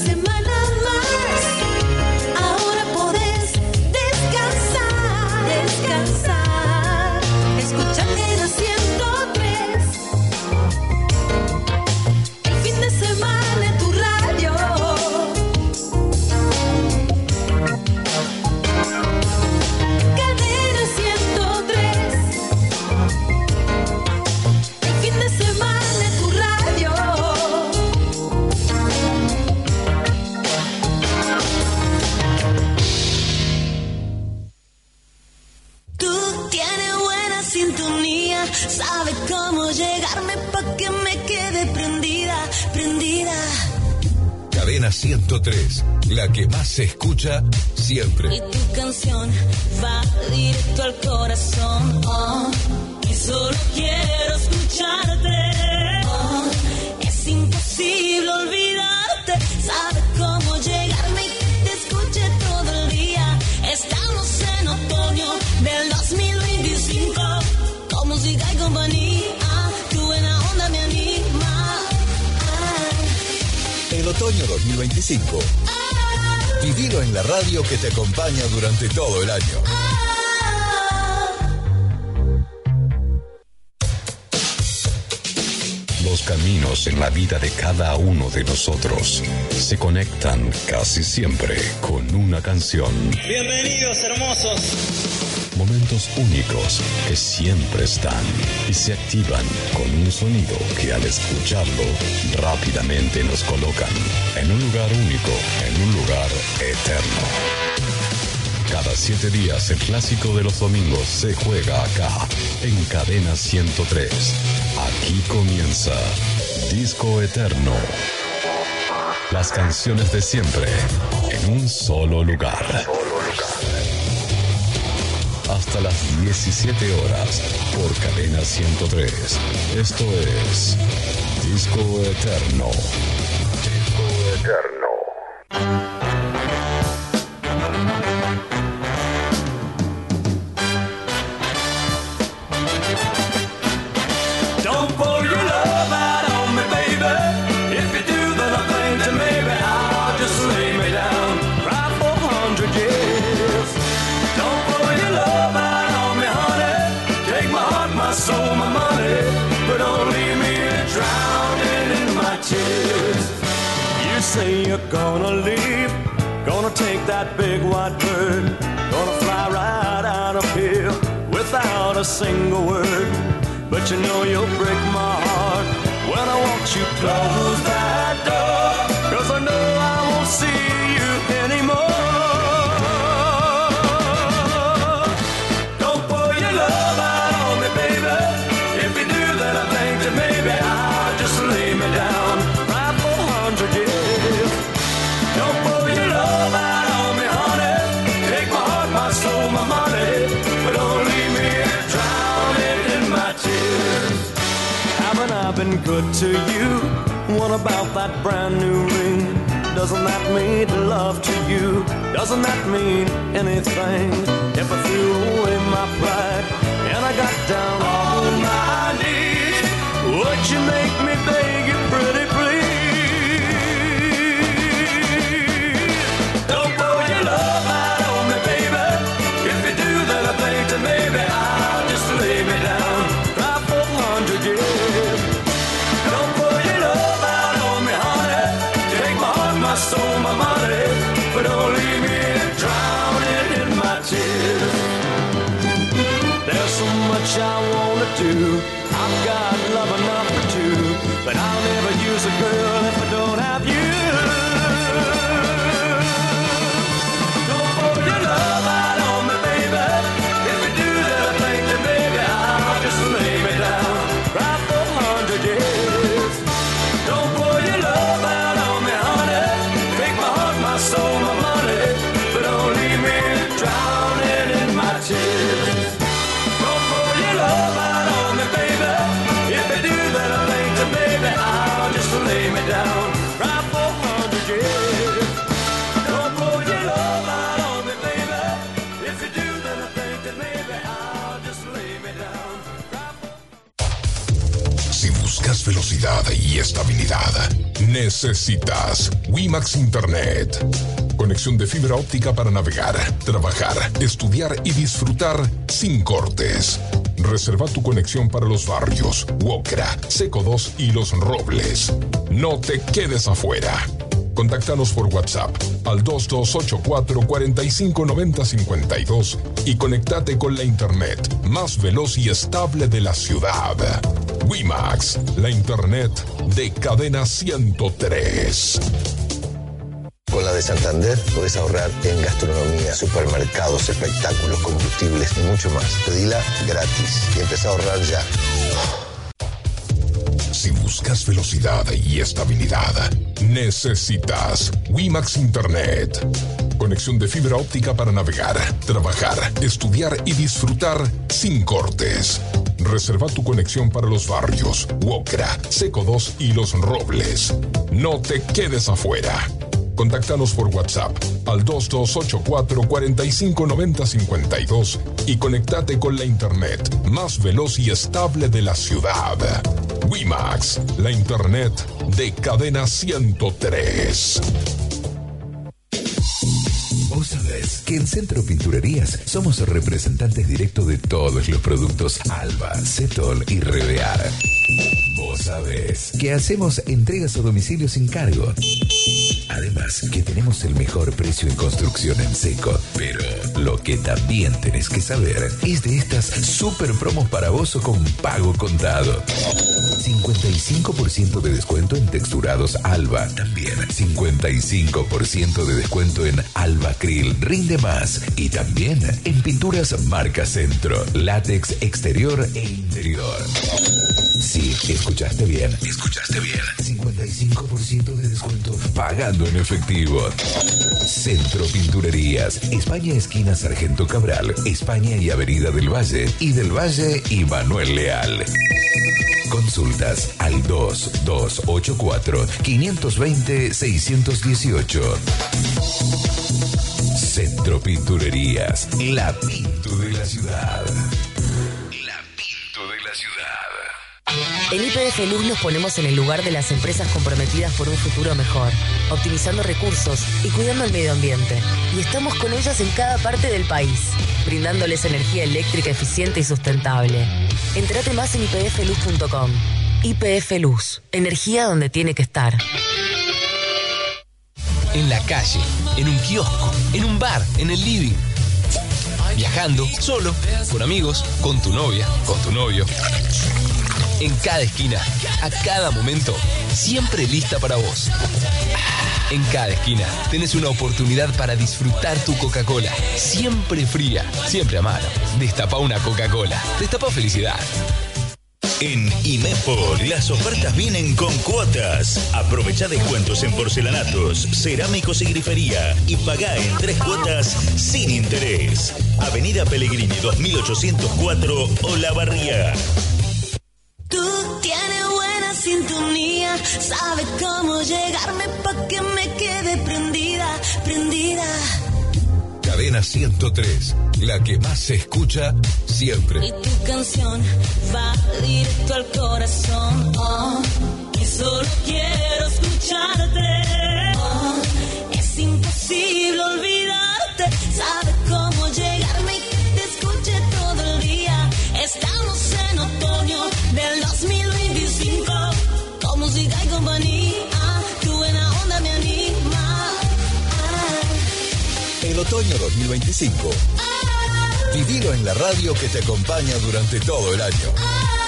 semana más. Ahora podés descansar, descansar. Escucha Cadena 103. El fin de semana en tu radio. Cadena 103. El fin de semana en tu radio. Tú tienes buena sintonía, sabes cómo llegarme pa' que me quede prendida, prendida. Cadena 103, la que más se escucha siempre. Y tu canción va directo al corazón. Oh, y solo quiero escucharte. Oh, es imposible olvidarte. Sabes cómo llegarme y que te escuche todo el día. Estamos en otoño del 2025. Con música y compañía, tu buena onda me anima. El otoño 2025. Vivilo en la radio que te acompaña durante todo el año. Los caminos en la vida de cada uno de nosotros se conectan casi siempre con una canción. Bienvenidos, hermosos. Momentos únicos que siempre están y se activan con un sonido que al escucharlo rápidamente nos colocan en un lugar único, en un lugar eterno. Cada 7 días el clásico de los domingos se juega acá en Cadena 103. Aquí comienza Disco Eterno. Las canciones de siempre en un solo lugar. Hasta las 17 horas por Cadena 103. Esto es Disco Eterno. Disco Eterno. Don't pour your love out on me, baby. If you do, then I think that maybe I'll just lay me down right for 100 years. Don't pour your love out on me, honey. Take my heart, my soul, my money, but don't leave me drowning in my tears. You say you're gonna leave, gonna take that big white bird, gonna fly right out of here without a single word. But you know you'll break my heart when I watch you close that door, 'cause I know I won't see you anymore. Don't pour your love out on me, baby. If you do, then I think that maybe I'll just lay me down right for 100 years. Don't pour your love out on me, honey. Take my heart, my soul, my money, but don't leave me drowning in my tears. Haven't I been good to you? What about that brand new ring? Doesn't that mean love to you? Doesn't that mean anything? If I threw away my pride and I got down on my knees, would you make me beg you pretty please? Don't pour your love out on me, baby. If you do, then I think that maybe I'll just lay me down right for 100 years. Don't pour your love out on me, honey. Take my heart, my soul, my money, but don't leave me drowning in my tears. There's so much I wanna do. I've got love enough for two, but I'll never use a girl if I don't have you. Don't pour your love out on me, baby. If you do, then I think that maybe I'll just lay me down right for 100 years. Don't pour your love out on me, honey. Take my heart, my soul, my money, but don't leave me drowning in my tears. Don't pour your love out on me, baby. If you do, then I think that maybe I'll just lay me down right for 100 years. Don't pour your love out on me, baby. If you do, then I think that maybe I'll just lay me down right for... Si buscas velocidad y estabilidad, necesitas WiMax Internet. Conexión de fibra óptica para navegar, trabajar, estudiar y disfrutar sin cortes. Reserva tu conexión para los barrios Wokra, Seco 2 y Los Robles. No te quedes afuera. Contáctanos por WhatsApp al 2284-459052 y conéctate con la internet más veloz y estable de la ciudad. WiMax, la internet de Cadena 103. Con la de Santander podés ahorrar en gastronomía, supermercados, espectáculos, combustibles y mucho más. Pedila gratis y empezá a ahorrar ya. Si buscas velocidad y estabilidad, necesitas WiMax Internet. Conexión de fibra óptica para navegar, trabajar, estudiar y disfrutar sin cortes. Reserva tu conexión para los barrios Wokra, Seco 2 y Los Robles. No te quedes afuera. Contáctanos por WhatsApp al 2284-459052 y conéctate con la internet más veloz y estable de la ciudad. WiMax, la internet de Cadena 103. Vos sabés que en Centro Pinturerías somos representantes directos de todos los productos Alba, Cetol y Revear. Vos sabés que hacemos entregas a domicilio sin cargo. Además, que tenemos el mejor precio en construcción en seco. Pero lo que también tenés que saber es de estas super promos para vos o con pago contado. 55% de descuento en texturados Alba. También 55% de descuento en Alba Acryl. Rinde más. Y también en pinturas marca Centro. Látex exterior e interior. Sí, escuchaste bien. 55% de descuento pagando en efectivo. Centro Pinturerías, España esquina Sargento Cabral, España y Avenida del Valle, y del Valle y Manuel Leal. Consultas al 2284-520-618. Centro Pinturerías, la Pintu de la ciudad. La Pintu de la ciudad. En YPF Luz nos ponemos en el lugar de las empresas comprometidas por un futuro mejor, optimizando recursos y cuidando el medio ambiente. Y estamos con ellas en cada parte del país, brindándoles energía eléctrica eficiente y sustentable. Entérate más en ypfluz.com. YPF Luz, energía donde tiene que estar. En la calle, en un kiosco, en un bar, en el living. Viajando, solo, con amigos, con tu novia, con tu novio. En cada esquina, a cada momento, siempre lista para vos. En cada esquina tenés una oportunidad para disfrutar tu Coca-Cola. Siempre fría, siempre a mano. Destapá una Coca-Cola. Destapá felicidad. En IMEPO, las ofertas vienen con cuotas. Aprovecha descuentos en porcelanatos, cerámicos y grifería y pagá en 3 cuotas sin interés. Avenida Pellegrini 2804, Olavarría. Tú tienes buena sintonía, sabes cómo llegarme pa' que me quede prendida. Cadena 103, la que más se escucha siempre. Y tu canción va directo al corazón, y solo quiero escucharte, es imposible olvidarte, sabes cómo llegarme y que te escuche todo el día. Estamos en otoño del 2025, con música y compañía, tu buena onda me anima. El otoño 2025. Vivilo en la radio que te acompaña durante todo el año.